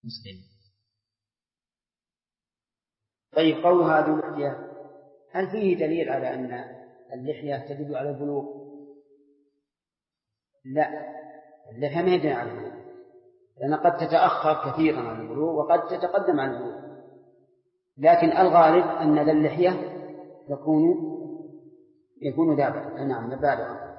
مسلم. طيب، قول هذه اللحية هل فيه دليل على أن اللحية تدل على البلوغ؟ لا، اللحية ما يدل على البلوغ، لأن قد تتأخر كثيرا عن البلوغ وقد تتقدم عن البلوغ، لكن الغالب أن ذا اللحية يكون دابا. نعم، بالغا.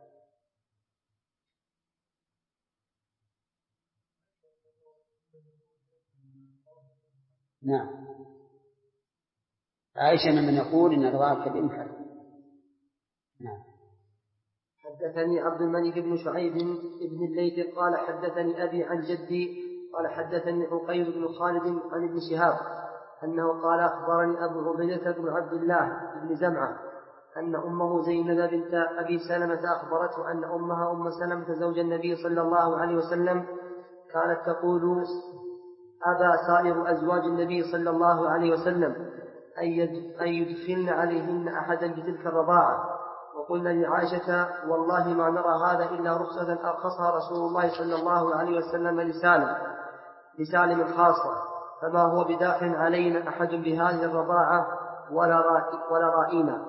نعم، عائشة من يقول إن الرضاعة كبير محرم. نعم. حدثني عبد الملك بن شعيب بن الليث قال حدثني أبي عن جدي قال حدثني عقيل بن خالد عن ابن شهاب أنه قال أخبرني أبو عبيدة بن عبد الله بن زمعة أن أمه زينب بنت أبي سلمة أخبرته أن أمها أم سلمة زوج النبي صلى الله عليه وسلم كانت تقول أبى سائر أزواج النبي صلى الله عليه وسلم أن يدخلن عليهن أحدا بتلك الرضاعة، وقلنا لعائشة والله ما نرى هذا إلا رخصة أرخصها رسول الله صلى الله عليه وسلم لسالم خاصة، فما هو بداخل علينا أحد بهذه الرضاعة ولا رائنا.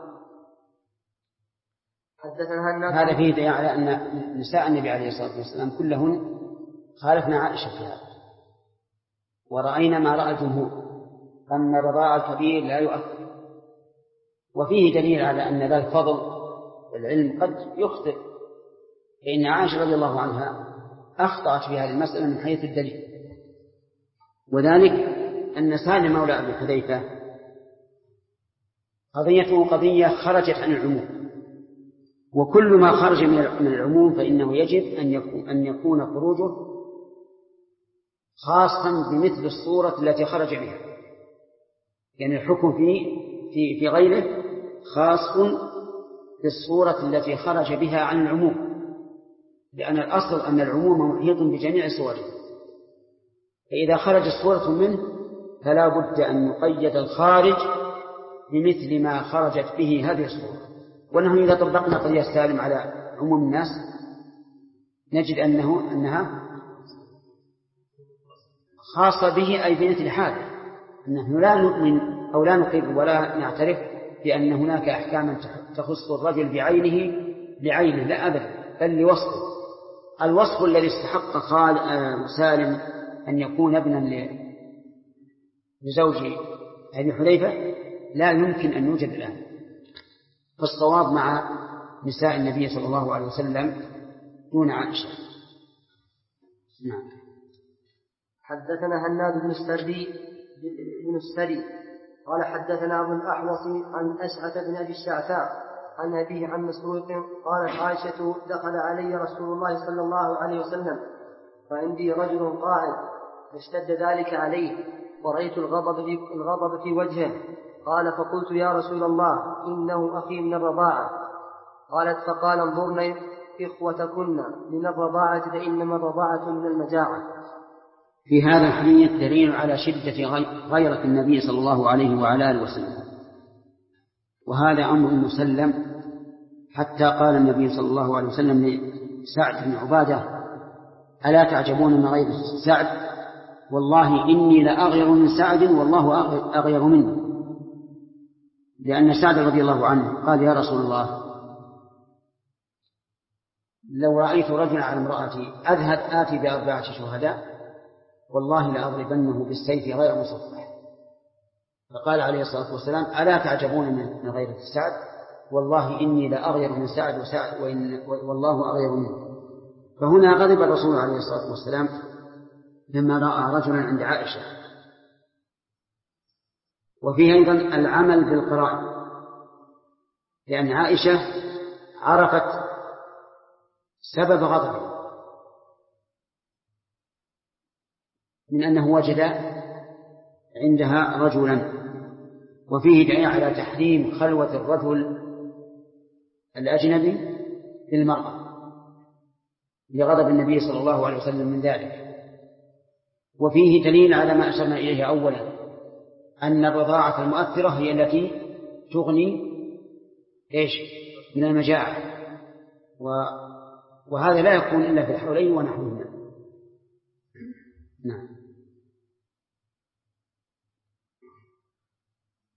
هذا فيه دليل على أن نساء النبي عليه الصلاة والسلام كلهن خالفنا عائشة في هذا، ورأينا ما رأى الجمهور أن الرضاعة الكبير لا يؤثر. وفيه دليل على أن ذا الفضل والعلم قد يخطئ، فإن عائشة رضي الله عنها أخطأت في هذه المسألة من حيث الدليل، وذلك أن سالم مولى أبي حذيفة قضيته قضية خرجت عن العموم، وكل ما خرج من العموم فإنه يجب أن يكون خروجه خاصا بمثل الصورة التي خرج بها، يعني الحكم في غيره خاص بالصورة التي خرج بها عن العموم، لأن الأصل أن العموم محيط بجميع صوره، فإذا خرجت صورة منه فلا بد أن يقيد الخارج بمثل ما خرجت به هذه الصورة. ونحن إذا طبقنا قضية سالم على عموم الناس نجد أنها خاصة به، أي بمثل حاله. نحن لا نؤمن أو لا نقر ولا نعترف بأن هناك أحكاما تخص الرجل بعينه، لا أبدا، بل لوصفه. الوصف الذي استحق سالم أن يكون ابنا لزوج أبي حذيفة لا يمكن أن يوجد الآن، فالصواب مع نساء النبي صلى الله عليه وسلم دون عائشة. نعم. حدثنا هناد بن السري قال حدثنا أبو الأحوص عن أشعث بن أبي الشعثاء عن أبيه عن مسروق قالت عائشة دخل علي رسول الله صلى الله عليه وسلم فعندي رجل قاعد فاشتد ذلك عليه ورأيت الغضب في وجهه، قال فقلت يا رسول الله إنه أخي من الرضاعة، قالت فقال انظرن إخوتكن من الرضاعة فإنما الرضاعة من المجاعة. في هذا الحديث دليل على شدة غيرة النبي صلى الله عليه وعلى آله وسلم، وهذا أمر مسلم، حتى قال النبي صلى الله عليه وسلم لسعد بن عبادة ألا تعجبون من غير سعد؟ والله إني لأغير من سعد والله أغير مني، لأن سعد رضي الله عنه قال يا رسول الله لو رأيت رجلا على امرأتي أذهب آتي ب4 شهداء والله لأضربنه بالسيف غير مصفح. فقال عليه الصلاة والسلام ألا تعجبون من غير سعد؟ والله إني لأغير من سعد والله أغير منه. فهنا غضب الرسول عليه الصلاة والسلام لما رأى رجلا عند عائشة. وفيه أيضا العمل بالقراءة، لأن عائشة عرفت سبب غضبه من أنه وجد عندها رجلا، وفيه دليل على تحريم خلوة الرجل الأجنبي بالمرأة لغضب النبي صلى الله عليه وسلم من ذلك. وفيه دليل على ما أشرنا إليه أولا، أن الرضاعة المؤثرة هي التي تغني من المجاعة، وهذا لا يكون إلا في الحولين ونحوهما. نعم.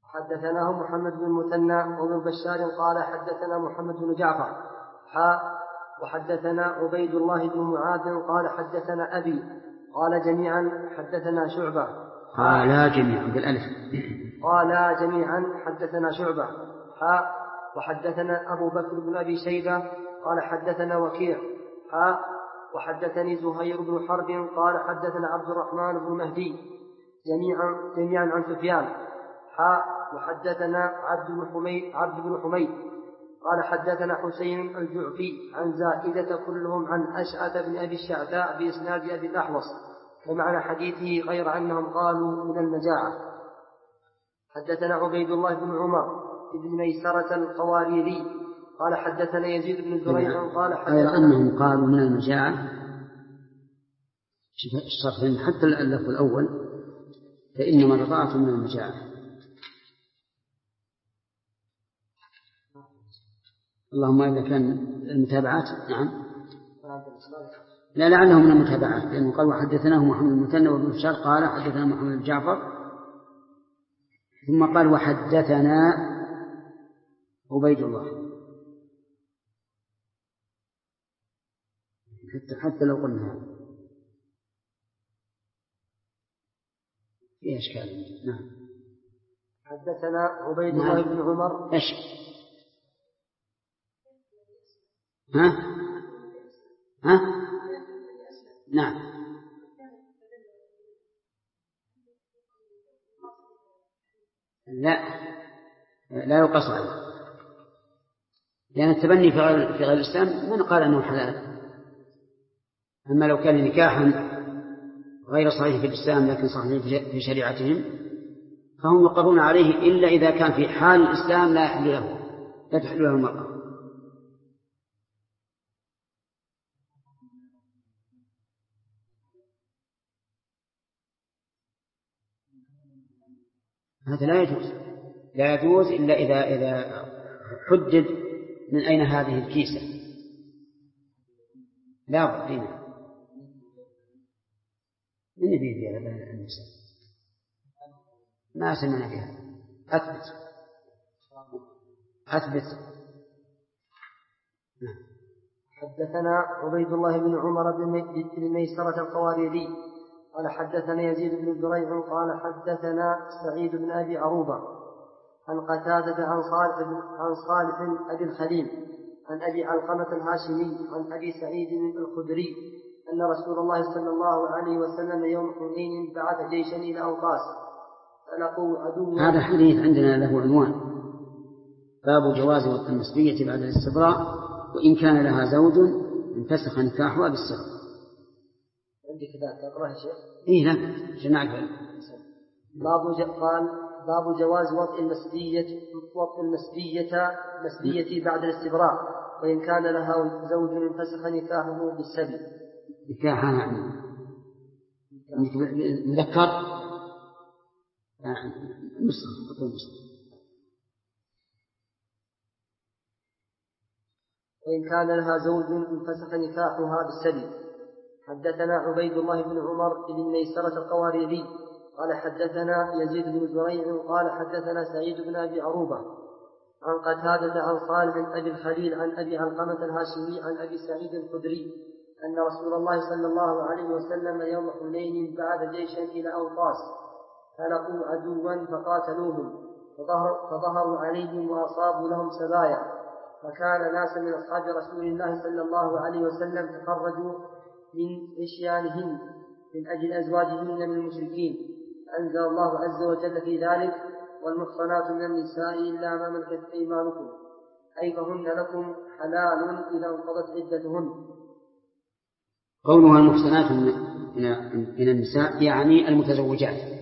حدثناه محمد بن المثنى وابن بشار قال حدثنا محمد بن جعفر وحدثنا عبيد الله بن معاذ قال حدثنا أبي قال جميعا حدثنا شعبة قال جميعا بالألف قال جميعا حدثنا شعبة وحدثنا أبو بكر بن أبي شيبة قال حدثنا وكيع وحدثني زهير بن حرب قال حدثنا عبد الرحمن بن مهدي جميعا عن سفيان وحدثنا عبد بن حميد قال حدثنا حسين الجعفي عن زائدة كلهم عن أشعث بن أبي الشعثاء بإسناد أبي الأحوص ومعنى حديثه غير أنهم قالوا من المجاعة. حدثنا عبيد الله بن عمر بن ميسرة القواريري قال حدثنا يزيد بن زريع قال غير أنهم قالوا من المجاعة. الشرطين حتى اللفظ الأول فإنما رضعت من المجاعة. اللهم إذا كان المتابعات نعم لا لعله من المتابعات لأنه قال وحدثناه محمد المثنى وابن بشار قال حدثنا محمد بن جعفر ثم قال وحدثنا عبيد الله حتى لو قلنا في أشكال. نعم. حدثنا عبيد الله بن عمر إيش ها نعم لا يقص عليه لأن التبني في غير الإسلام من قال أنه حلال. أما لو كان نكاحا غير صحيح في الإسلام لكن صحيح في شريعتهم فهم يقرون عليه إلا إذا كان في حال الإسلام لا تحل له المرأة. هذا لا يجوز إلا إذا حدد من أين هذه الكيسة لا بد من يبيه بها النساء ما سمعنا بها أثبت. حدثنا عبيد الله بن عمر بن ميسرة القواريري قال حدثنا يزيد بن زريع قال حدثنا سعيد بن أبي عروبة عن قتادة عن صالح أبي الخليل عن أبي علقمة الهاشمي عن أبي سعيد الخدري أن رسول الله صلى الله عليه وسلم يوم حنين بعث جيشا إلى أوطاس فلقوا عدوا. هذا الحديث عندنا له عنوان باب جواز وطء المسبية بعد الاستبراء وإن كان لها زوج انفسخ نكاحها بالسر. عندي كذا تقرأها شيخ؟ إيه لا جماعة باب جواز وطء المسبية بعد الاستبراء وإن كان لها زوج انفسخ نكاحه بالسبي. نكاحها يعني مذكر وإن كان لها زوج انفسخ نكاحها بالسبي. حدثنا عبيد الله بن عمر بن ميسرة القواريري قال حدثنا يزيد بن زريع قال حدثنا سعيد بن أبي عروبة عن قتادة عن صالح أبي الخليل عن أبي علقمة الهاشمي عن أبي سعيد الخدري أن رسول الله صلى الله عليه وسلم يوم حنين بعث جيشا إلى أوطاس فلقوا عدوا فقاتلوهم فظهروا عليهم وأصابوا لهم سبايا فكان ناس من أصحاب رسول الله صلى الله عليه وسلم تخرجوا من إشيانهن من أجل أزواجهن من المشركين. أنزل الله عز وجل في ذلك والمحصنات من النساء إلا ما ملكت أيمانكم أي فهن لكم حلال إذا انقضت عدتهن. قولها المحصنات من النساء يعني المتزوجات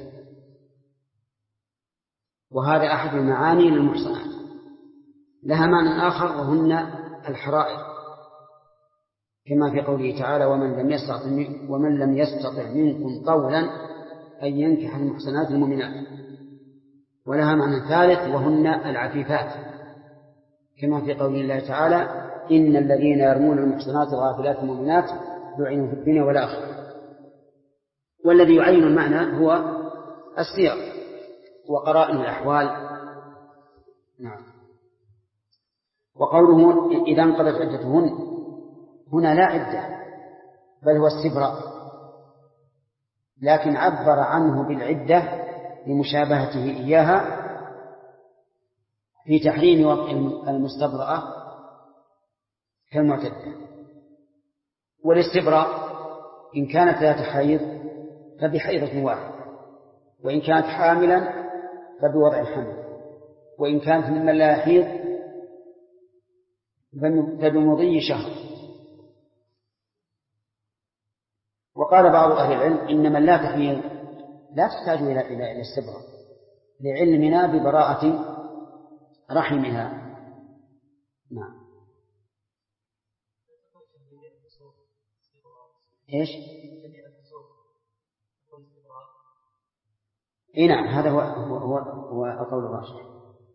وهذا أحد المعاني للمحصنات. لها معنى آخر وهن الحرائر كما في قوله تعالى ومن لم يستطع منكم طولا أن ينكح المحصنات المؤمنات. ولها معنى ثالث وهن العفيفات كما في قوله الله تعالى إن الذين يرمون المحصنات الغافلات المؤمنات لعنوا في الدنيا والآخرة. والذي يعين المعنى هو السياق وقرائن الأحوال نعم. وقوله إذا انقضت عدتهن هنا لا عدة بل هو استبراء، لكن عبر عنه بالعدة لمشابهته إياها في تحريم وطء المستبرأة كالمعتدة. والاستبراء إن كانت ذات حيض فبحيضة واحدة، وإن كانت حاملا فبوضع الحمل، وإن كانت ممن لا يحيض فبمضي شهر. وقال بعض أهل العلم إن من لا تحيض لا تحتاج إلى الاستبراء لعلمنا ببراءة رحمها. نعم. إيش؟ إيه نعم، هذا هو القول الراجح.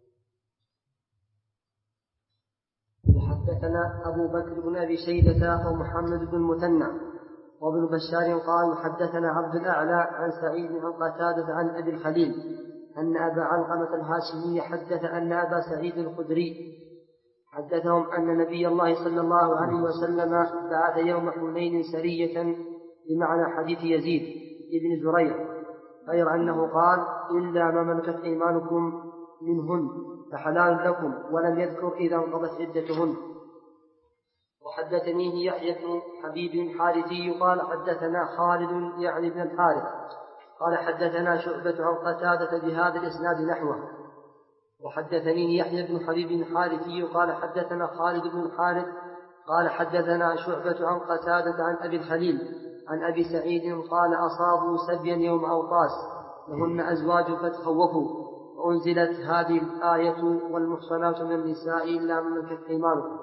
حدثنا أبو بكر بن أبي شيبة ومحمد بن المثنى وابن بشار قال حدثنا عبد الأعلى عن سعيد عن قتادة عن أبي الخليل أن أبا علقمة الهاشمي حدث أن أبا سعيد الخدري حدثهم أن نبي الله صلى الله عليه وسلم بعث يوم حنين سرية بمعنى حديث يزيد بن زريع، غير أنه قال إلا ما ملكت أيمانكم منهن فحلال لكم، ولم يذكر إذا انقضت عدتهن. وحدثنيه يحيى بن حبيب الحارثي قال حدثنا خالد يعني بن الحارث قال حدثنا شعبة عن قتادة بهذا الإسناد نحوه. وحدثنيه يحيى بن حبيب الحارثي قال حدثنا خالد بن الحارث قال حدثنا شعبة عن قتادة عن أبي الخليل عن أبي سعيد قال أصابوا سبيا يوم أوطاس لهن أزواج فتخوفوا، وأنزلت هذه الآية والمحصنات من النساء إلا من ملكت أيمانكم.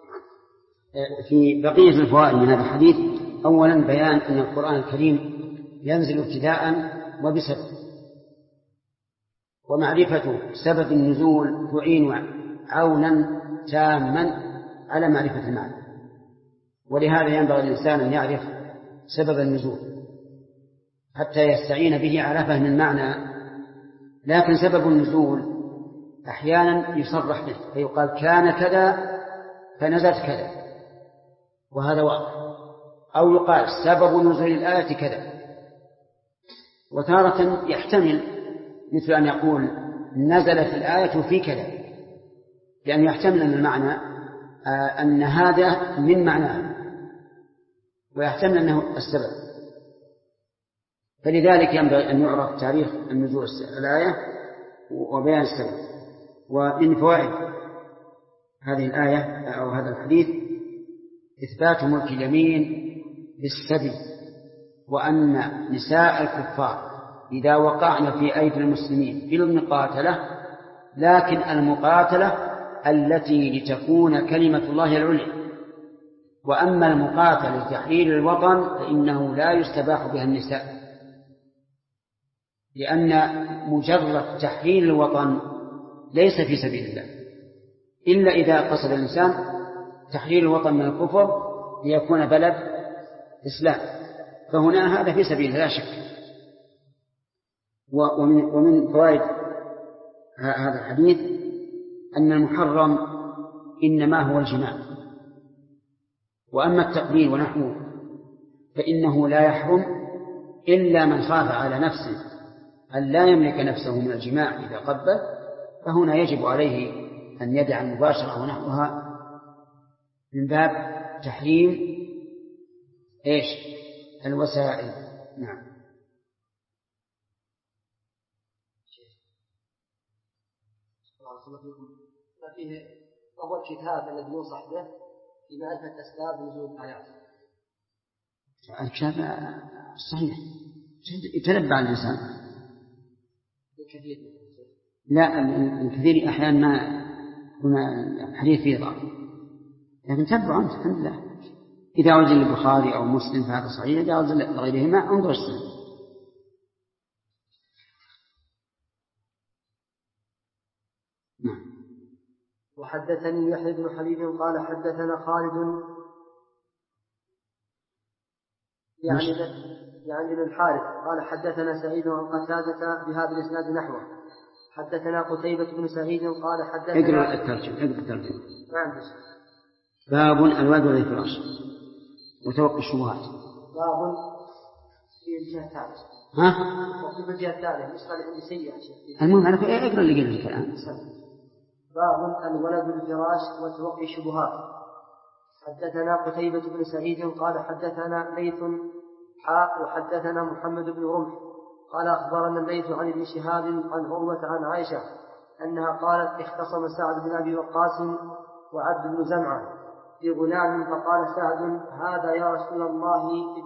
في بقية الفوائد من هذا الحديث أولا بيان أن القرآن الكريم ينزل ابتداء وبسبب، ومعرفة سبب النزول تعين عونا تاما على معرفة المعنى، ولهذا ينبغي الإنسان أن يعرف سبب النزول حتى يستعين به على فهم المعنى. لكن سبب النزول أحيانا يصرح به فيقال كان كذا فنزلت كذا، وهذا واضح، أو يقال سبب نزول الآية كذا. وتارة يحتمل مثل أن يقول نزلت الآية في كذا، لأن يحتمل أن المعنى أن هذا من معناه، ويحتمل أنه السبب. فلذلك ينبغي أن يعرف تاريخ النزول الآية وبيان السبب. ومن فوائد هذه الآية أو هذا الحديث إثبات ملك اليمين بالسبي، وأن نساء الكفار إذا وقعن في أيدي المسلمين بالمقاتلة، لكن المقاتلة التي لتكون كلمة الله العليا، وأما المقاتلة لتحرير الوطن فإنه لا يستباح بها النساء، لأن مجرد تحرير الوطن ليس في سبيل الله إلا إذا قصد الإنسان تحرير الوطن من الكفر ليكون بلد إسلام، فهنا هذا في سبيل لا شك. ومن فوائد هذا الحديث أن المحرم إنما هو الجماع، وأما التقبيل ونحوه فإنه لا يحرم إلا من خاف على نفسه أن لا يملك نفسه من الجماع إذا قبل، فهنا يجب عليه أن يدع المباشرة ونحوها من باب تحريم إيش الوسائل. نعم. فيه هو الكتاب الذي ينصح به في معرفة أسباب نزول الآيات. الكتاب صحيح يتنبع الإنسان. لا الكثير أحيانا ما هنا الحديث فيه ضعف، لكن تبع أنت الحمد لله. إذا وجد البخاري أو مسلم فهذا صحيح، إذا وجد غيرهما انظر السنة. نعم. وحدثني يحيى بن حبيب قال حدثنا خالد يعني بن الحارث قال حدثنا سعيد عن قتادة بهذا الإسناد نحوه. حدثنا قتيبة بن سعيد قال حدثنا اقرأ الترجمة. نعم. باب الولد والفراش وتوقي الشبهات. باب في الجهة الثالثة. ها؟ وفي الجهة الثالثة نسخة عندي سيئة. المهم أنا اقرأ اللي قلت الآن. باب الولد والفراش وتوقي الشبهات. حدثنا قتيبة بن سعيد قال حدثنا ليث وحدثنا محمد بن رمح قال أخبرنا الليث عن ابن شهاب عن عروة عن عائشة أنها قالت اختصم سعد بن أبي وقاص وعبد بن زمعة في غلام فقال سعد هذا يا رسول الله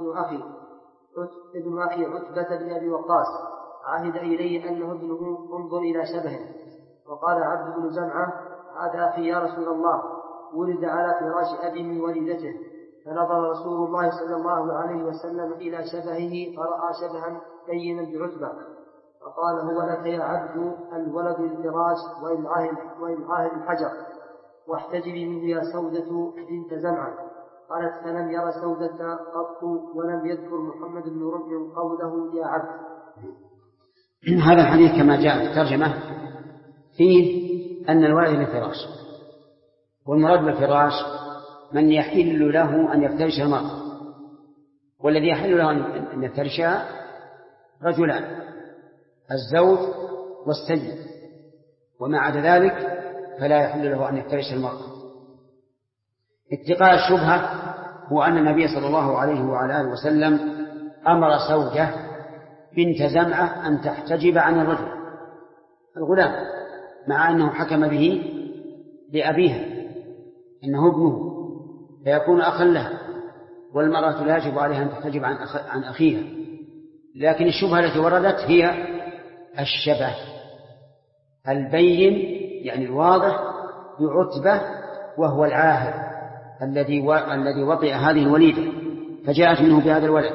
ابن أخي عتبة بن أبي وقاص عهد إلي أنه ابنه انظر إلى شبهه. وقال عبد بن زمعة هذا أخي يا رسول الله ولد على فراش أبي من وليدته. فنظر رسول الله صلى الله عليه وسلم إلى شبهه فرأى شبها بينا بعتبة فقال هو لك يا عبد الولد الفراش وإلعاه الحجر واحتجبي منه يا سودة بنت زمعة. قالت فلم ير سودة قط ولم يذكر محمد بن رمح قوله يا عبد. هذا الحديث كما جاء في الترجمة فيه أن الولد للفراش، والمراد بالفراش من يحل له أن يفترش المرأة، والذي يحل له أن يفترشها رجلان الزوج والسيد، وما عدا ذلك فلا يحل له أن يفترش المرأة. اتقاء الشبهة هو أن النبي صلى الله عليه وعلى آله وسلم أمر سودة بنت زمعة أن تحتجب عن الرجل الغلام، مع أنه حكم به لأبيها إنه ابنه فيكون أخا له، والمرأة لا يجب عليها أن تحتجب عن أخيها. لكن الشبهة التي وردت هي الشبه البين يعني الواضح بعتبة وهو العاهر الذي وطئ هذه الوليدة فجاءت منه بهذا الولد.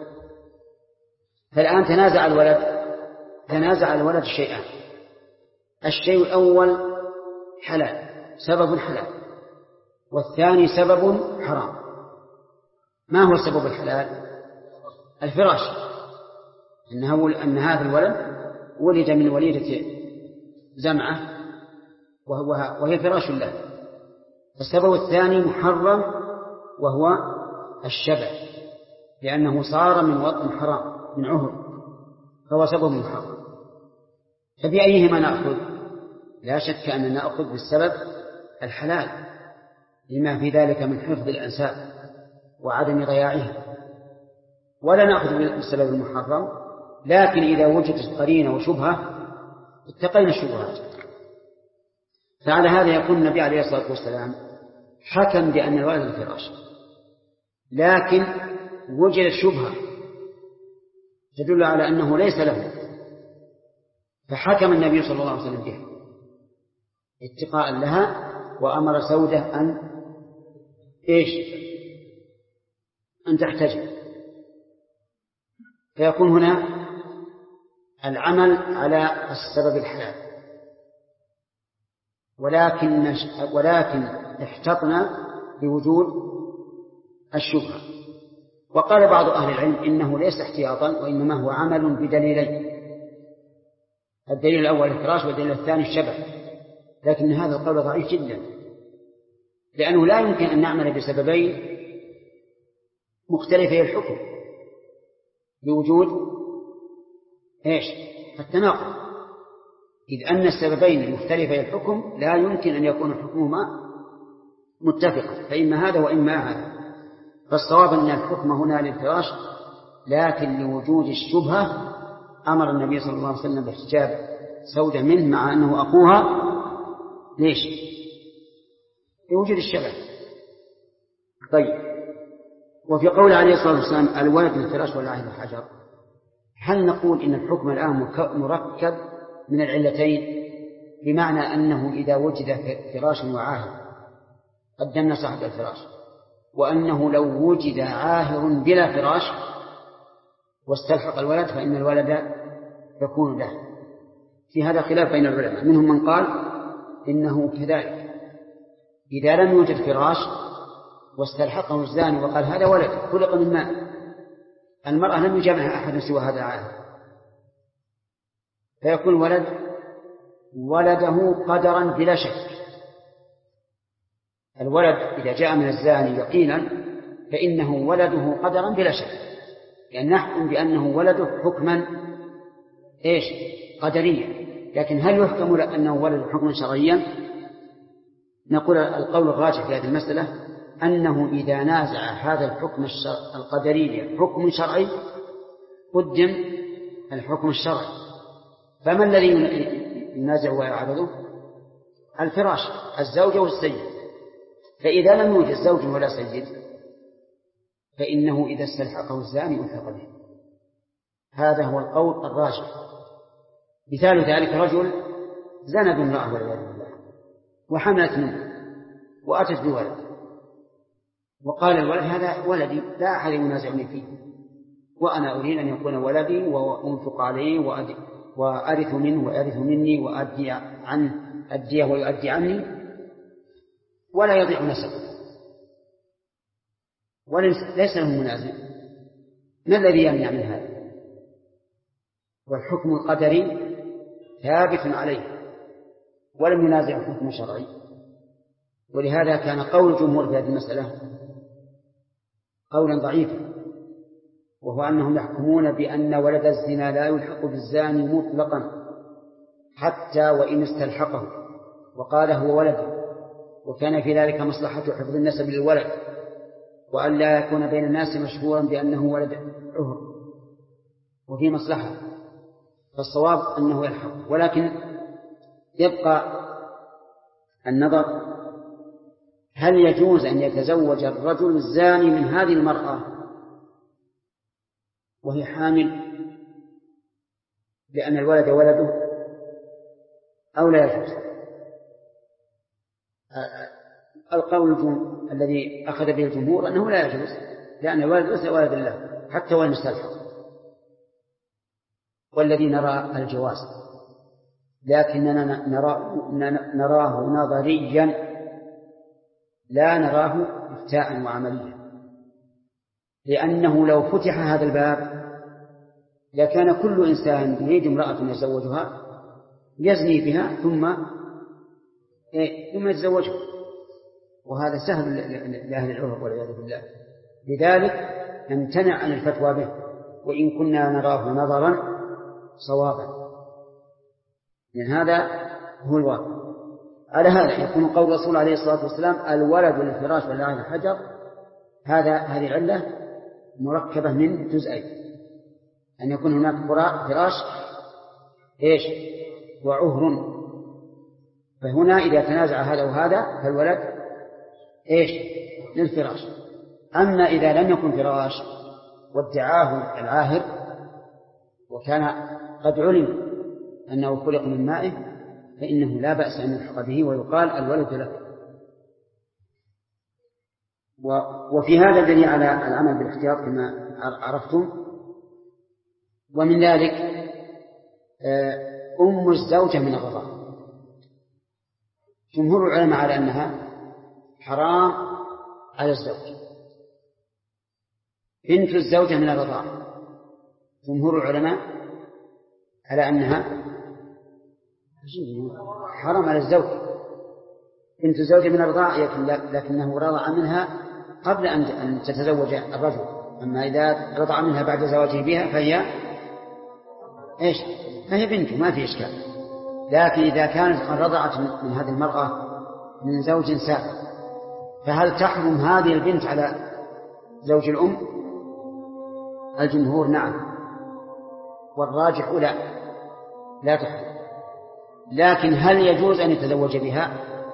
فالآن تنازع الولد شيئان. الشيء الأول حلال سبب حلال، والثاني سبب حرام. ما هو سبب الحلال؟ الفراش، أن هذا الولد ولد من وليدة زمعة وهي فراش له. السبب الثاني محرم وهو الشبع، لأنه صار من وطن حرام من عهر، فهو سبب محرم. فبأيهما نأخذ؟ لا شك أننا نأخذ بالسبب الحلال لما في ذلك من حفظ الأنساب وعدم ضياعها، ولا نأخذ بالسبب المحرم. لكن إذا وجدت قرينة وشبهة اتقينا الشبهات. فعلى هذا يكون النبي عليه الصلاة والسلام حكم بأن الولد الفراش، لكن وجدت شبهة تدل على أنه ليس له، فحكم النبي صلى الله عليه وسلم بها اتقاء لها، وأمر سودة أن تحتجب. فيكون هنا العمل على السبب الحلال، ولكن احتطنا بوجود الشبهة. وقال بعض أهل العلم إنه ليس احتياطا، وإنما هو عمل بدليلين: الدليل الأول الفراش، والدليل الثاني الشبه. لكن هذا القول ضعيف جدا، لأنه لا يمكن أن نعمل بسببين مختلفي الحكم بوجود التناقض، إذ أن السببين المختلفي الحكم لا يمكن أن يكون حكمهما متفقا، فإما هذا وإما هذا. فالصواب أن الحكم هنا للفراش، لكن لوجود الشبهة أمر النبي صلى الله عليه وسلم باحتجاب سودة منه مع أنه أخوها. ليش؟ لوجود الشبه. طيب، وفي قول عليه الصلاة والسلام الولد للفراش والعاهر الحجر، هل نقول إن الحكم الآن مركب من العلتين، بمعنى أنه إذا وجد فراش وعاهر قدمنا صاحب الفراش، وأنه لو وجد عاهر بلا فراش واستلحق الولد فإن الولد يكون له؟ في هذا خلاف بين العلماء، منهم من قال إنه كذلك إذا لم يوجد فراش واستلحقه الزاني وقال هذا ولد خلق من ماء، المرأة لم يجامعها أحد سوى هذا العاهر، فيكون ولد ولده قدرا بلا شك. الولد إذا جاء من الزاني يقينا فإنه ولده قدرا بلا شك، لأن نحكم بأنه ولده حكما قدريا. لكن هل يحكم أنه ولد حكما شرعيا؟ نقول القول الراجح في هذه المسألة أنه إذا نازع هذا الحكم القدري حكم شرعي قدم الحكم الشرعي. فما الذي ينازع ويعرضه؟ الفراش، الزوجة والسيد. فإذا لم يوجد زوج ولا سيد فإنه إذا استلحقه الزاني ألحق به. هذا هو القول الراجح. مثال ذلك رجل زنى بامرأة والعياذ بالله وحملت منه وأتت بولد، وقال الولد هذا ولدي لا أحد ينازعني فيه، وأنا أريد أن يكون ولدي وأنفق عليه وأرث منه ويرث مني وأدي عنه أديه ويؤدي عني ولا يضيع نسبه وليس له منازع. ما الذي يمنع من هذا؟ والحكم القدري ثابت عليه ولم ينازع الحكم الشرعي. ولهذا كان قول الجمهور في هذه المسألة قولا ضعيفا، وهو أنهم يحكمون بأن ولد الزنا لا يلحق بالزاني مطلقا حتى وإن استلحقه وقال هو ولد، وكان في ذلك مصلحة حفظ النسب للولد وأن لا يكون بين الناس مشهورا بأنه ولد عهر، وفي مصلحة. فالصواب أنه يلحق. ولكن يبقى النظر هل يجوز أن يتزوج الرجل الزاني من هذه المرأة وهي حامل لأن الولد ولده أو لا يجوز؟ القول الذي أخذ به الجمهور أنه لا يجوز، لأن الولد ليس ولد الله حتى وإن استلحق، والذي نرى الجواز، لكننا نراه نظريا لا نراه افتاء وعمليا، لأنه لو فتح هذا الباب لكان كل إنسان يريد امرأة يتزوجها يزني بها ثم يتزوجها، وهذا سهل لأهل العرف والعياذ بالله. لذلك نمتنع عن الفتوى به وإن كنا نراه نظرا صوابا، لأن هذا هو الواقع. على هذا يكون قول الرسول عليه الصلاة والسلام الولد للفراش واللعن الحجر، هذه العلة مركبة من جزئين: أن يكون هناك فراش وعهر، فهنا إذا تنازع هذا وهذا فالولد للفراش. أما إذا لم يكن فراش وادعاه العاهر وكان قد علم أنه خلق من مائه فإنه لا بأس أن يلحق به ويقال الولد له. وفي هذا دليل على العمل بالاحتياط كما عرفتم. ومن ذلك أم الزوجة من الرضاعة، جمهور العلماء على أنها حرام على الزوج. بنت الزوجة من الرضاعة، جمهور العلماء على أنها حرام على الزوج. بنت الزوجة من الرضاعة لكنه رضع منها قبل أن تتزوج الرجل، أما إذا رضع منها بعد زواجه بها فهي بنته ما في إشكال. لكن إذا كانت قد رضعت من هذه المرأة من زوج سابق فهل تحرم هذه البنت على زوج الأم؟ الجمهور نعم، والراجح لا تحرم. لكن هل يجوز أن يتزوج بها؟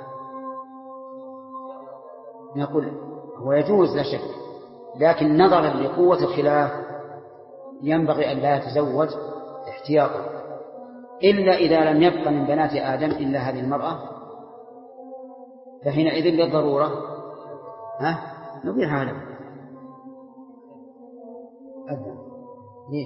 نقول هو يجوز لا شك، لكن نظرا لقوة الخلاف ينبغي أن لا يتزوج احتياطا، إلا إذا لم يبق من بنات آدم إلا هذه المرأة، فحينئذ للضرورة نبيعها له. ليش؟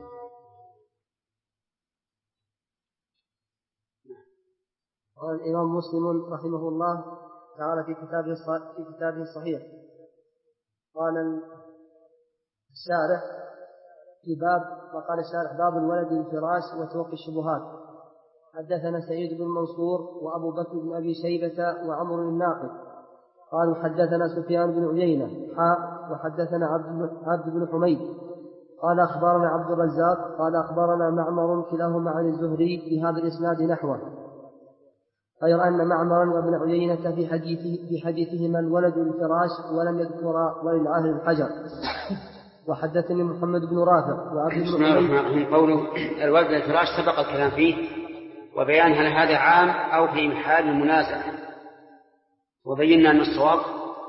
قال الإمام مسلم رحمه الله تعالى في كتابه الصحيح، قال الشارح في باب، وقال الشارح: باب الولد للفراش وتوقي الشبهات. حدثنا سعيد بن منصور وأبو بكر بن أبي شيبة وعمر الناقد قالوا حدثنا سفيان بن عيينة وحدثنا عبد بن حميد قال أخبرنا عبد الرزاق قال أخبرنا معمر كلاهما عن الزهري بهذا الإسناد نحوه، غير أن معمرا وابن عيينة في حديثهما الولد للفراش ولم يذكر وللعاهر الحجر. وحدثني محمد بن رافع وعبد بن حميد. قوله الولد للفراش سبق الكلام فيه وبيان هل هذا عام أو في محل المنازع، وبينا أن الصواب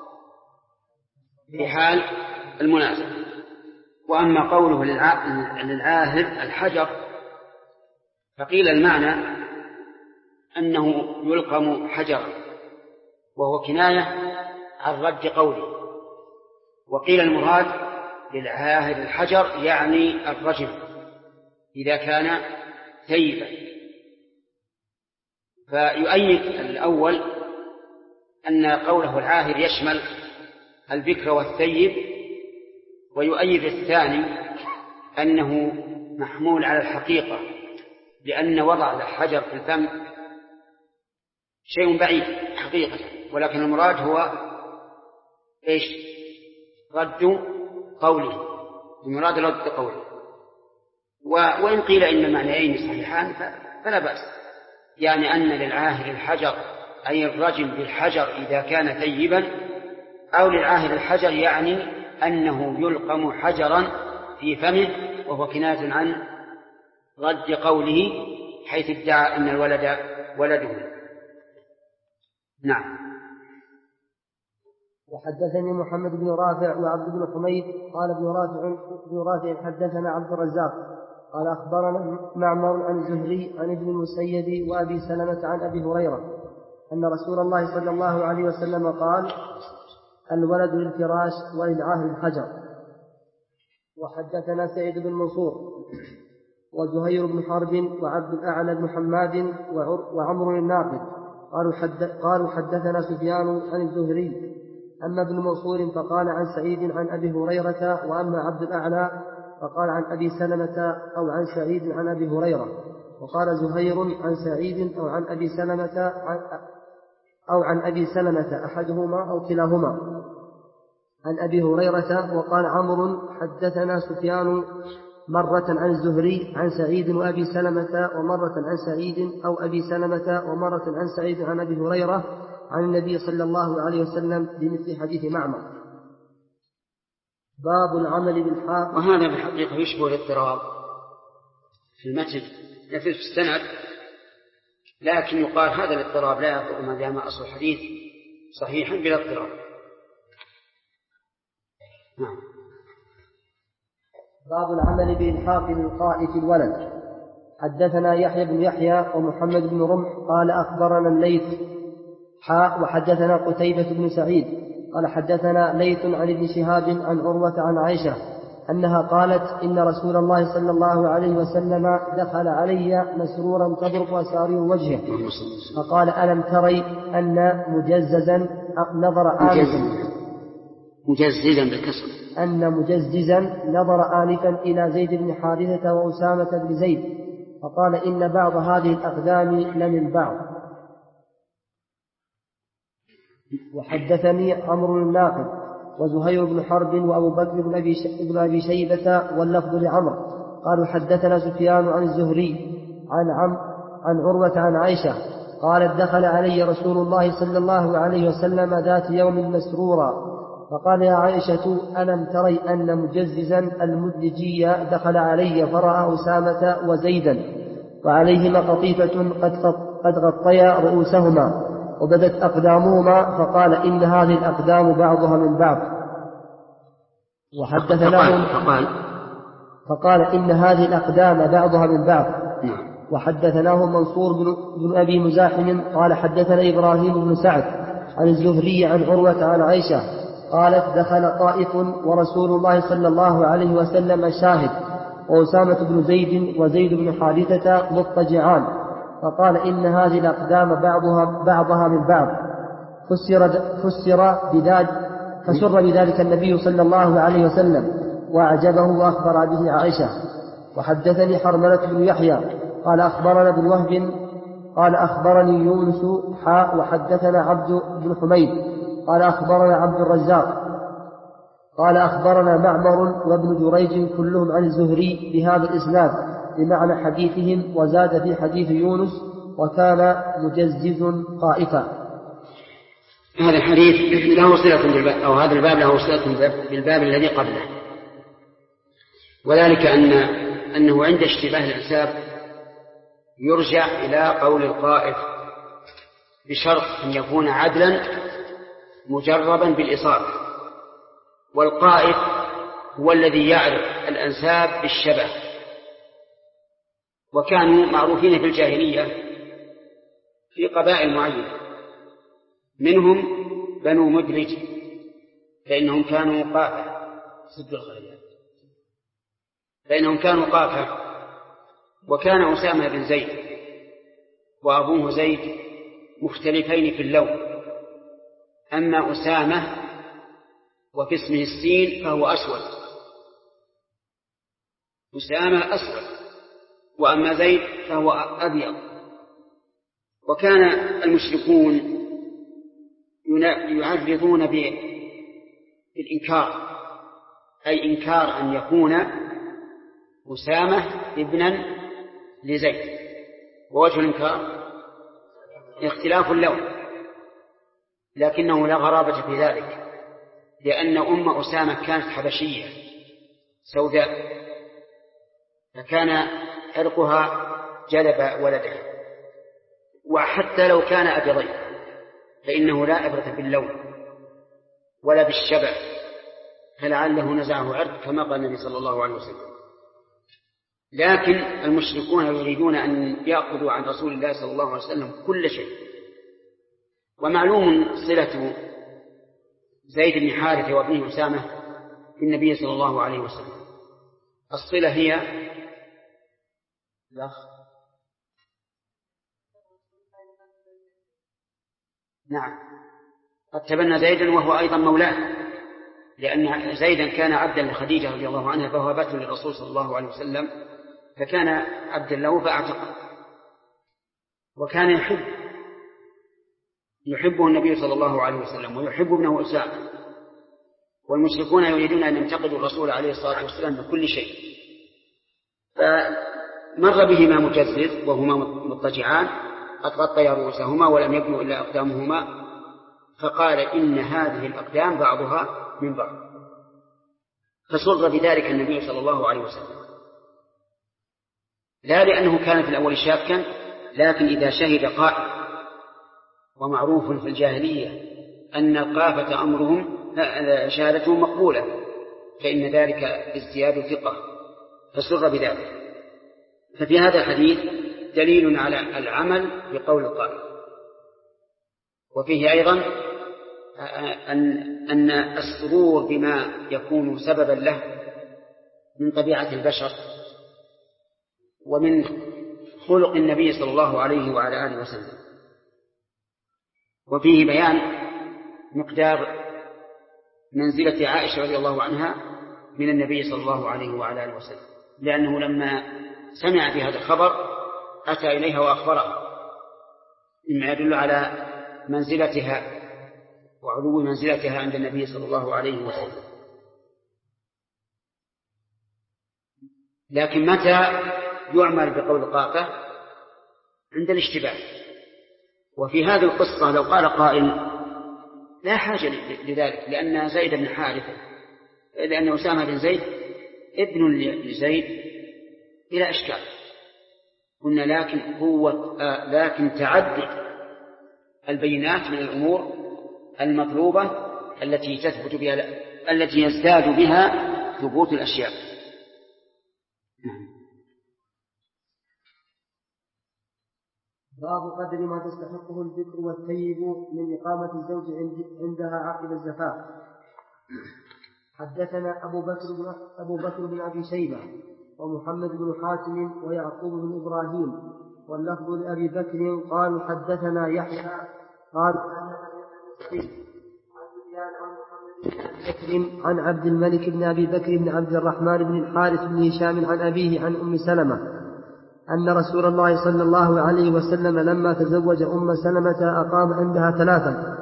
في حال المنازع. وأما قوله للعاهر الحجر فقيل المعنى أنه يلقم حجرا وهو كناية عن رد قوله، وقيل المراد للعاهر الحجر يعني الرجم إذا كان ثيبا. فيؤيد الأول أن قوله العاهر يشمل البكر والثيب، ويؤيد الثاني أنه محمول على الحقيقة، لأن وضع الحجر في الفم شيء بعيد حقيقة، ولكن المراد هو إيش؟ رد قوله، المراد رد قوله. وإن قيل إن المعنيين صحيحان فلا بأس، يعني أن للعاهر الحجر أي الرجم بالحجر إذا كان ثيبا، أو للعاهر الحجر يعني أنه يلقم حجرا في فمه، وهو كناية عن رد قوله حيث ادعى أن الولد ولده. نعم. وحدثني محمد بن رافع وعبد بن حميد قال ابن رافع حدثنا عبد الرزاق قال أخبرنا معمر عن الزهري عن ابن المسيب وأبي سلمة عن أبي هريرة أن رسول الله صلى الله عليه وسلم قال الولد للفراش وللعاهر الحجر. وحدثنا سعيد بن منصور وزهير بن حرب وعبد الأعلى بن حماد وعمر الناقد قالوا حدثنا سفيان عن الزهري. أما ابن منصور فقال عن سعيد عن أبي هريرة، وأما عبد الأعلى فقال عن أبي سلمة أو عن سعيد عن أبي هريرة. وقال زهير عن سعيد أو عن أبي سلمة أو عن أبي سلمة أحدهما أو كلاهما عن أبي هريرة. وقال عمرو حدثنا سفيان مرة عن الزهري عن سعيد وأبي سلمة، ومرة عن سعيد أو أبي سلمة، ومرة عن سعيد عن أبي هريرة عن النبي صلى الله عليه وسلم بمثل حديث معمر. باب العمل بالحاق. وهذا بالحقيقة يشبه الاضطراب في المتن في السند، لكن يقال هذا الاضطراب لا يضر ما دام أصل الحديث صحيحا بلا اضطراب. نعم. باب العمل بإلحاق الإلقاء في الولد. حدثنا يحيى بن يحيى ومحمد بن رمح قال أخبرنا الليث وحدثنا قتيبة بن سعيد قال حدثنا ليث عن ابن شهاب عن عروة عن عائشة أنها قالت إن رسول الله صلى الله عليه وسلم دخل علي مسرورا تضرب أسارير وجهه فقال ألم تري أن مجززا نظر آنفا مجززا بالكسر أن مجززا نظر آنفا إلى زيد بن حارثة وأسامة بن زيد فقال إن بعض هذه الأقدام لمن بعض. وحدثني عمرو الناقد وزهير بن حرب وأبو بكر بن أبي شيبة واللفظ لعمرو قالوا حدثنا سفيان عن الزهري عن عروة عن عائشة قالت دخل علي رسول الله صلى الله عليه وسلم ذات يوم مسرورا فقال يا عائشة ألم تري أن مجززا المدلجي دخل علي فرأى أسامة وزيدا وعليهما قطيفة قد غطيا رؤوسهما وبدت أقدامهما فقال إن هذه الأقدام بعضها من بعض. فقال إن هذه الأقدام بعضها من بعض. وحدثناه منصور بن أبي مزاحم قال حدثنا إبراهيم بن سعد عن الزهري عن عروة عن عائشة قالت دخل طائف ورسول الله صلى الله عليه وسلم شاهد وأسامة بن زيد وزيد بن حارثة مضطجعان فقال إن هذه الأقدام بعضها من بعض فسر بذلك النبي صلى الله عليه وسلم وأعجبه وأخبر به عائشة. وحدثني حرملة بن يحيى قال أخبرنا ابن وهب قال أخبرني يونس وحدثنا عبد بن حميد قال أخبرنا عبد الرزاق قال أخبرنا معمر وابن جريج كلهم عن الزهري بهذا الإسناد بمعنى حديثهم، وزاد في حديث يونس وكان مجزز قائفا. هذا الحديث له صلة بالباب، أو هذا الباب له صلة بالباب الذي قبله، وذلك أنه عند اشتباه الأنساب يرجع إلى قول القائل بشرط أن يكون عدلا مجربا بالإصابة، والقائل هو الذي يعرف الأنساب بالشبه، وكانوا معروفين في الجاهلية في قبائل معينة، منهم بنو مدلج فإنهم كانوا قافة، وكان أسامة بن زيد وأبوه زيد مختلفين في اللون، أما أسامة وفي اسمه السين فهو أسود، أسامة أسود، وأما زيد فهو أبيض. وكان المشركون يعرضون بالإنكار، أي إنكار أن يكون أسامة ابنا لزيد، ووجه الإنكار اختلاف اللون، لكنه لا غرابة في ذلك، لأن أم أسامة كانت حبشية سوداء، فكان عرقها جلب ولدها، وحتى لو كان أبيضين فإنه لا عبرة باللون ولا بالشبه، فلعله نزعه عرق كما قال النبي صلى الله عليه وسلم. لكن المشركون يريدون أن يأخذوا عن رسول الله صلى الله عليه وسلم كل شيء. ومعلوم صلة زيد بن حارثة وابنه أسامة بالنبي صلى الله عليه وسلم، الصلة هي نعم، قد تبنى زيدا وهو أيضا مولاه، لأن زيدا كان عبدا لخديجة رضي الله عنها فوهبته للرسول صلى الله عليه وسلم، فكان عبدا له فاعتقه، وكان يحبه النبي صلى الله عليه وسلم ويحب ابنه أسامة، والمشركون يريدون أن ينتقدوا الرسول عليه الصلاة والسلام بكل شيء. فمر بهما مجزز وهما مضطجعان قد غطيا رؤوسهما ولم يبنوا إلا أقدامهما، فقال إن هذه الأقدام بعضها من بعض، فسر بذلك النبي صلى الله عليه وسلم، لا لأنه كان في الأول شاكا، لكن إذا شهد قائل، ومعروف في الجاهلية أن القافة أمرهم شهادتهم مقبولة، فإن ذلك ازدياد ثقة، فسر بذلك. ففي هذا الحديث دليل على العمل بقول القائل، وفيه أيضا أن السرور بما يكون سببا له من طبيعة البشر ومن خلق النبي صلى الله عليه وعلى آله وسلم. وفيه بيان مقدار منزلة عائشة رضي الله عنها من النبي صلى الله عليه وعلى آله وسلم، لأنه لما سمع بهذا الخبر أتى إليها وأخبرها، مما يدل على منزلتها وعلو منزلتها عند النبي صلى الله عليه وسلم. لكن متى يعمل بقول القافة؟ عند الاشتباه. وفي هذه القصة لو قال قائل لا حاجة لذلك، لأن زيد بن حارثة، لأن أسامة بن زيد ابن لزيد بلا إشكال، قلنا لكن تعدد البينات من الأمور المطلوبة التي يزداد بها ثبوت الأشياء. باب قدر ما تستحقه الذكر والثيب من إقامة الزوج عندها عقب الزفاف. حدثنا أبو بكر بن أبي شيبة ومحمد بن حاتم ويعقوب بن إبراهيم، واللفظ لأبي بكر قالوا حدثنا يحيى قال عن عبد الملك بن أبي بكر بن عبد الرحمن بن الحارث بن هشام عن أبيه عن أم سلمة أن رسول الله صلى الله عليه وسلم لما تزوج أم سلمة أقام عندها 3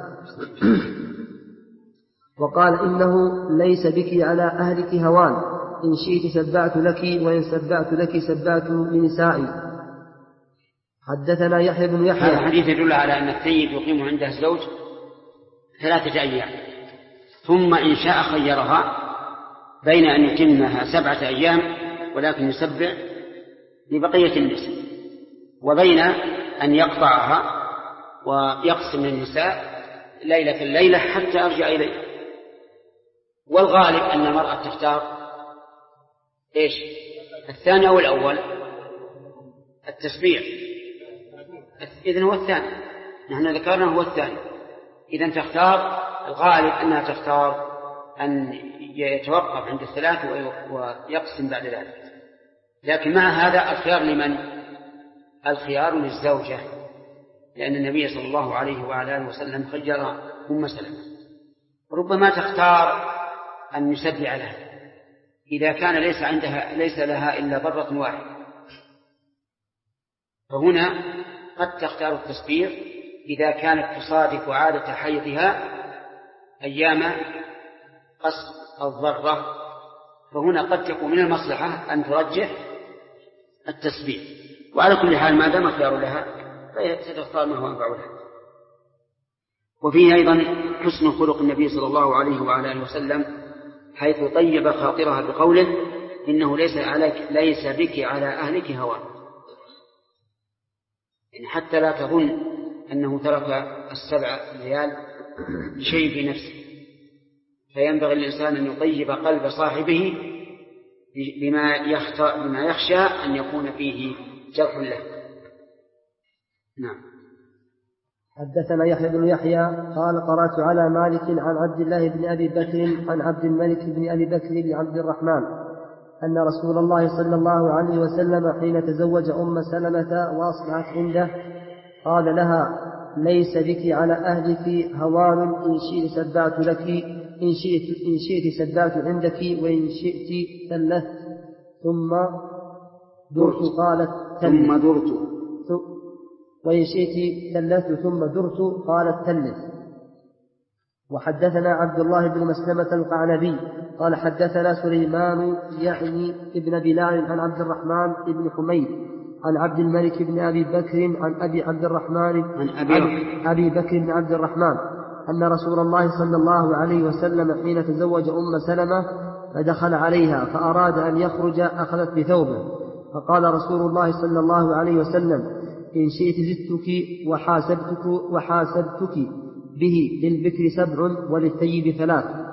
وقال إنه ليس بك على أهلك هوان، إن شئت سبعت لك وإن سبعت لك سبعت لنسائي. حدثنا يحيى بن يحيى. هذا الحديث يدل على أن الثيب يقيم عندها الزوج 3 أيام، ثم إن شاء خيرها بين أن يتمها 7 أيام ولكن يسبع لبقية النساء، وبين أن يقطعها ويقسم النساء ليلة الليلة حتى أرجع إليه. والغالب أن المرأة تختار إيش؟ الثاني أو الأول؟ التسبيع. إذن هو الثاني، نحن ذكرنا هو الثاني. إذن تختار، الغالب أنها تختار أن يتوقف عند 3 ويقسم بعد ذلك. لكن مع هذا الخيار لمن؟ الخيار للزوجة، لأن النبي صلى الله عليه وعلى آله وسلم خير أم سلمة. ربما تختار أن يسبع لها إذا كان ليس لها إلا برة واحدة، فهنا قد تختار التسبيع إذا كانت تصادف عادة حيضها أيام قص الضرة، فهنا قد تكون من المصلحة أن ترجح التسبيع. وعلى كل حال ما دام خيار لها ستختار ما هو أنفع لها. وفيه أيضا حسن خلق النبي صلى الله عليه وعلى آله وسلم حيث طيب خاطرها بقوله إنه ليس بك على أهلك هوى، يعني حتى لا تظن أنه ترك 7 ليال شيء في نفسه، فينبغي الإنسان أن يطيب قلب صاحبه بما يخشى أن يكون فيه جرح له. نعم. حدثنا يحيى بن يحيى قال قرأت على مالك عن عبد الله بن أبي بكر عن عبد الملك بن أبي بكر بن عبد الرحمن أن رسول الله صلى الله عليه وسلم حين تزوج أم سلمة وأصبحت عنده قال لها ليس بك على أهلك هوان، إن شئت سبعت لك، إن شئت سبعت عندك، وإن شئت ثلثت ثم درت. قالت ثم درت، وإن شئت ثلثت ثم درت. قالت ثلث. وحدثنا عبد الله بن مسلمة القعنبي قال حدثنا سليمان يعني ابن بلال عن عبد الرحمن بن حميد عن عبد الملك بن أبي بكر عن أبي عبد الرحمن عن أبي بكر بن عبد الرحمن أن رسول الله صلى الله عليه وسلم حين تزوج أم سلمة فدخل عليها فأراد أن يخرج أخذت بثوبه، فقال رسول الله صلى الله عليه وسلم إن شئت زدتك وحاسبتك به، للبكر 7 وللثيب 3.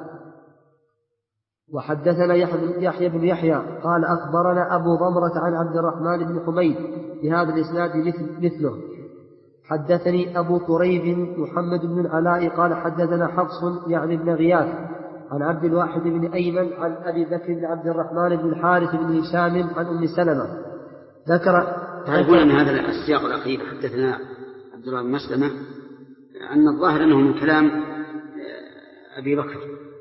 وحدثنا يحيى بن يحيى قال أخبرنا أبو ضمرة عن عبد الرحمن بن حميد بهذا الإسناد مثله. حدثني أبو كريب محمد بن العلاء قال حدثنا حفص يعني بن غياث عن عبد الواحد بن أيمن عن أبي بكر بن عبد الرحمن بن الحارث بن هشام عن أم سلمة تعرفون أن هذا السياق الأخير حدثنا عبد الله بن مسلمة أن الظاهر أنه من كلام أبي بكر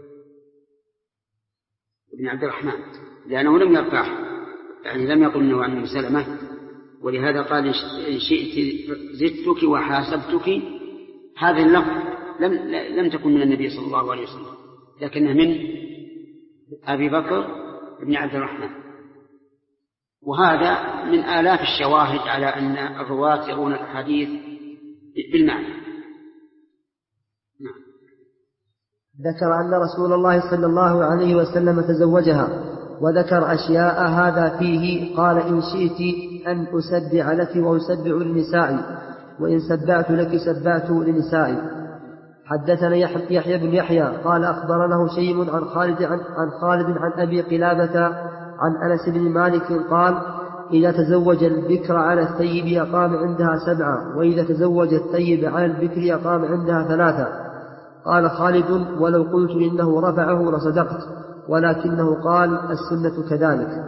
بن عبد الرحمن، لأنه لم يرفعه، يعني لم يقل أنه عن أم سلمة، ولهذا قال إن شئت زدتك وحاسبتك. هذه اللفظ لم تكن من النبي صلى الله عليه وسلم، لكنها من أبي بكر بن عبد الرحمن. وهذا من آلاف الشواهد على أن الرواة يرون الحديث بالمعنى. نعم. ذكر أن رسول الله صلى الله عليه وسلم تزوجها، وذكر أشياء هذا فيه. قال إن شئت أن أسبع لك وأسبع لنسائي، وإن سبعت لك سبعت لنسائي. حدثنا يحيى بن يحيى قال أخبرنا هشيم عن خالد عن أبي قلابة عن أنس بن مالك قال إذا تزوج البكر على الثيب أقام عندها 7، وإذا تزوج الثيب على البكر أقام عندها 3. قال خالد ولو قلت إنه رفعه لصدقت، ولكنه قال السنة كذلك.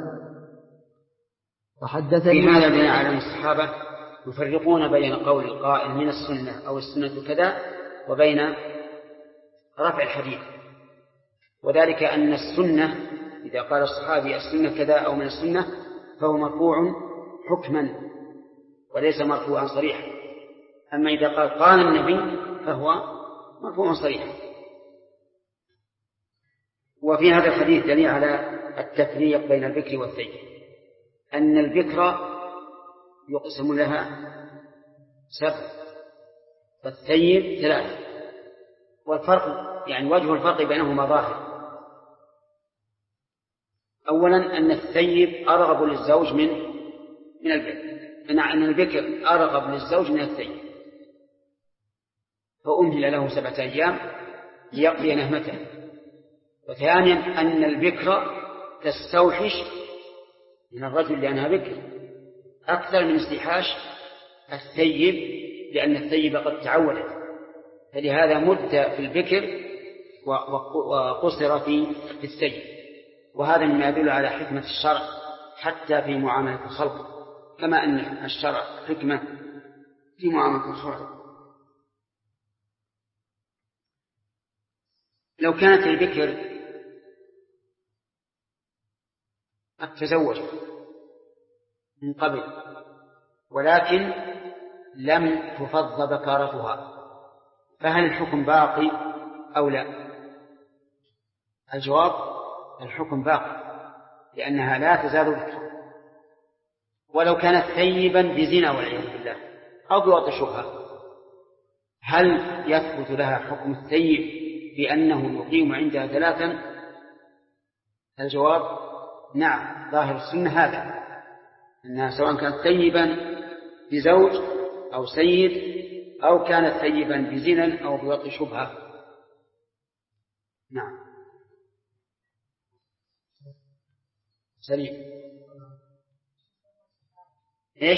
وحدثني في هذا بين علم الصحابة يفرقون بين قول القائل من السنة أو السنة كذا وبين رفع الحديث، وذلك أن السنة إذا قال الصحابي السنة كذا أو من السنة فهو مرفوع حكما وليس مرفوعا صريحا. أما إذا قال النبي فهو مرفوع صريحا. وفي هذا الحديث دليل على التفريق بين البكر والثيب، أن البكر يقسم لها 7 والثيب 3، والفرق يعني وجه الفرق بينهما ظاهر. أولا أن الثيب أرغب للزوج من البكر، أن البكر أرغب للزوج من الثيب، فأمهل له 7 أيام ليقضي نهمته. وثانيا أن البكر تستوحش من الرجل لأنها بكر أكثر من استيحاش الثيب، لأن الثيب قد تعودت، فلهذا مد في البكر وقصر في الثيب. وهذا مما يدل على حكمة الشرع حتى في معاملة الخلق، كما أن الشرع حكمة في معاملة الخلق. لو كانت البكر قد تزوجت من قبل ولكن لم تفض بكارتها، فهل الحكم باقي أو لا؟ الجواب الحكم باقي، لأنها لا تزال بكرا. ولو كانت ثيبا بزنا والعياذ بالله أو بوضع شبهة، هل يثبت لها حكم الثيب بأنه يقيم عندها 3؟ الجواب نعم، ظاهر السنة هذا، أنها سواء كانت ثيبا بزوج أو سيد أو كانت ثيبا بزنا أو بوضع شبهة. نعم سليم. إيش؟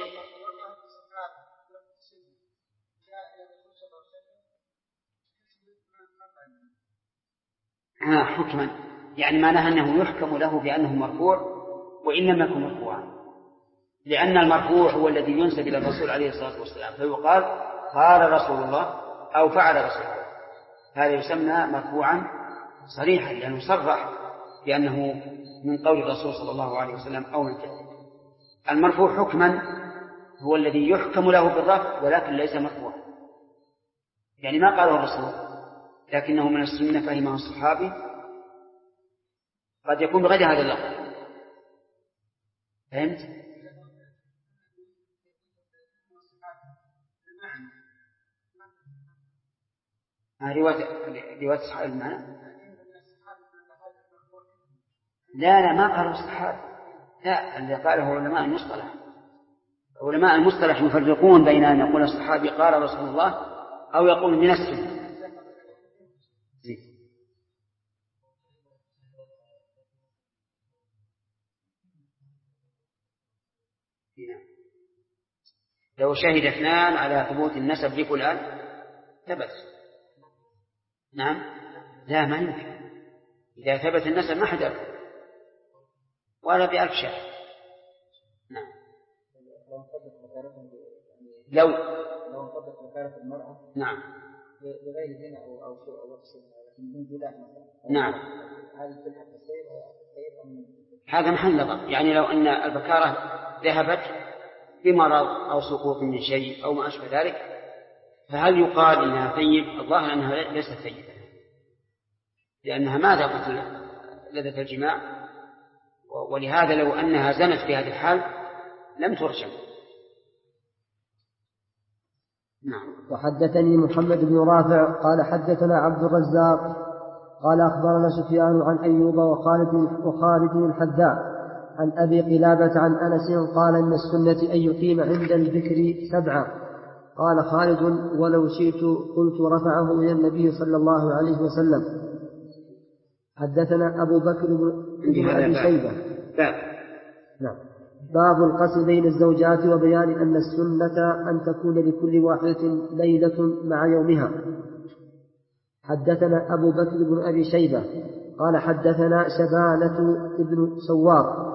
حكما، يعني معناها أنه يحكم له بأنه مرفوع وإن لم يكن مرفوعا، لأن المرفوع هو الذي ينسب إلى الرسول عليه الصلاة والسلام، فيقال قال رسول الله أو فعل رسول الله، هذا يسمى مرفوعا صريحا لأنه صرح بأنه من قول الرسول صلى الله عليه وسلم أو من فعله. المرفوع حكما هو الذي يحكم له بالرفع ولكن ليس مرفوعا، يعني ما قاله الرسول لكنه من السنة فهمه الصحابي، قد يكون بغير هذا اللفظ. فهمت؟ رواية صحابي المعنى؟ لا ما قالوا الصحابي، لا، اللي قاله علماء المصطلح. علماء المصطلح يفرقون بين أن يقول الصحابي قال رسول الله أو يقول من السنة. لو شهد 2 على ثبوت النسب لفلان ثبت. نعم لا ما يمكن، إذا ثبت النسب ما حد ولا ب1000 شهر. نعم لو انقضت وكالة المرأة نعم بغير زنا أو سوء أو وقص من زنا نعم هذا محل نظر. يعني لو أن البكارة ذهبت بمرض أو سقوط من شيء أو ما أشبه ذلك، فهل يقال إنها ثيب؟ الظاهر أنها ليست ثيبة، لأنها ما ذاقت لذة الجماع، ولهذا لو أنها زنت في هذه الحال لم ترجم. نعم. وحدثني محمد بن رافع قال حدثنا عبد الرزاق قال أخبرنا سفيان عن أيوب وخالد الحذاء عن أبي قلابة عن أنس قال إن السنة أن يقيم عند البكر 7. قال خالد ولو شئت قلت رفعه إلى النبي صلى الله عليه وسلم. حدثنا أبو بكر بن أبي شيبة. نعم. باب القسم بين الزوجات وبيان أن السنة أن تكون لكل واحدة ليلة مع يومها. حدثنا أبو بكر بن أبي شيبة قال حدثنا شبانة بن سوار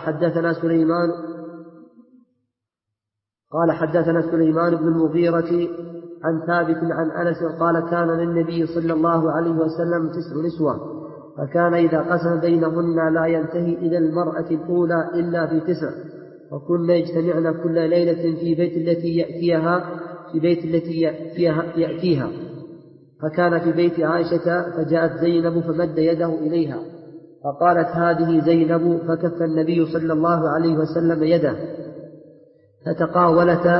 قال حدثنا سليمان بن المغيرة عن ثابت عن أنس قال كان للنبي صلى الله عليه وسلم 9 نسوة، فكان إذا قسم بينهن لا ينتهي إلى المرأة الأولى إلا في 9، وكنا يجتمعن كل ليلة في بيت التي يأتيها فكان في بيت عائشة فجاءت زينب فمد يده إليها فقالت هذه زينب فكف النبي صلى الله عليه وسلم يده فتقاولتا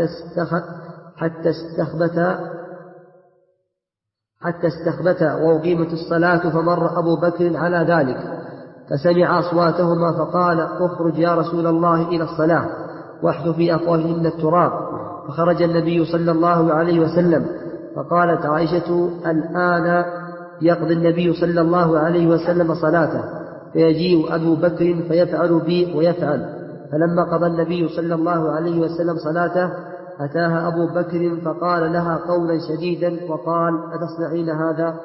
حتى استخبتا وأقيمت الصلاة فمر أبو بكر على ذلك فسمع أصواتهما فقال اخرج يا رسول الله إلى الصلاة واحذ في أفواههن التراب فخرج النبي صلى الله عليه وسلم فقالت عائشة الآن يقضي النبي صلى الله عليه وسلم صلاته فيجيء أبو بكر فيفعل بي ويفعل فلما قضى النبي صلى الله عليه وسلم صلاته أتاها أبو بكر فقال لها قولا شديدا وقال أتصنعين هذا؟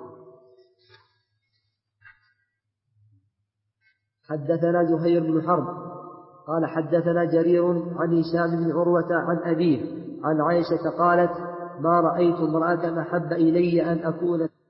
حدثنا زهير بن حرب قال حدثنا جرير عن هشام بن عروة عن أبيه عن عائشة قالت ما رأيت امرأة أحب إلي أن أكون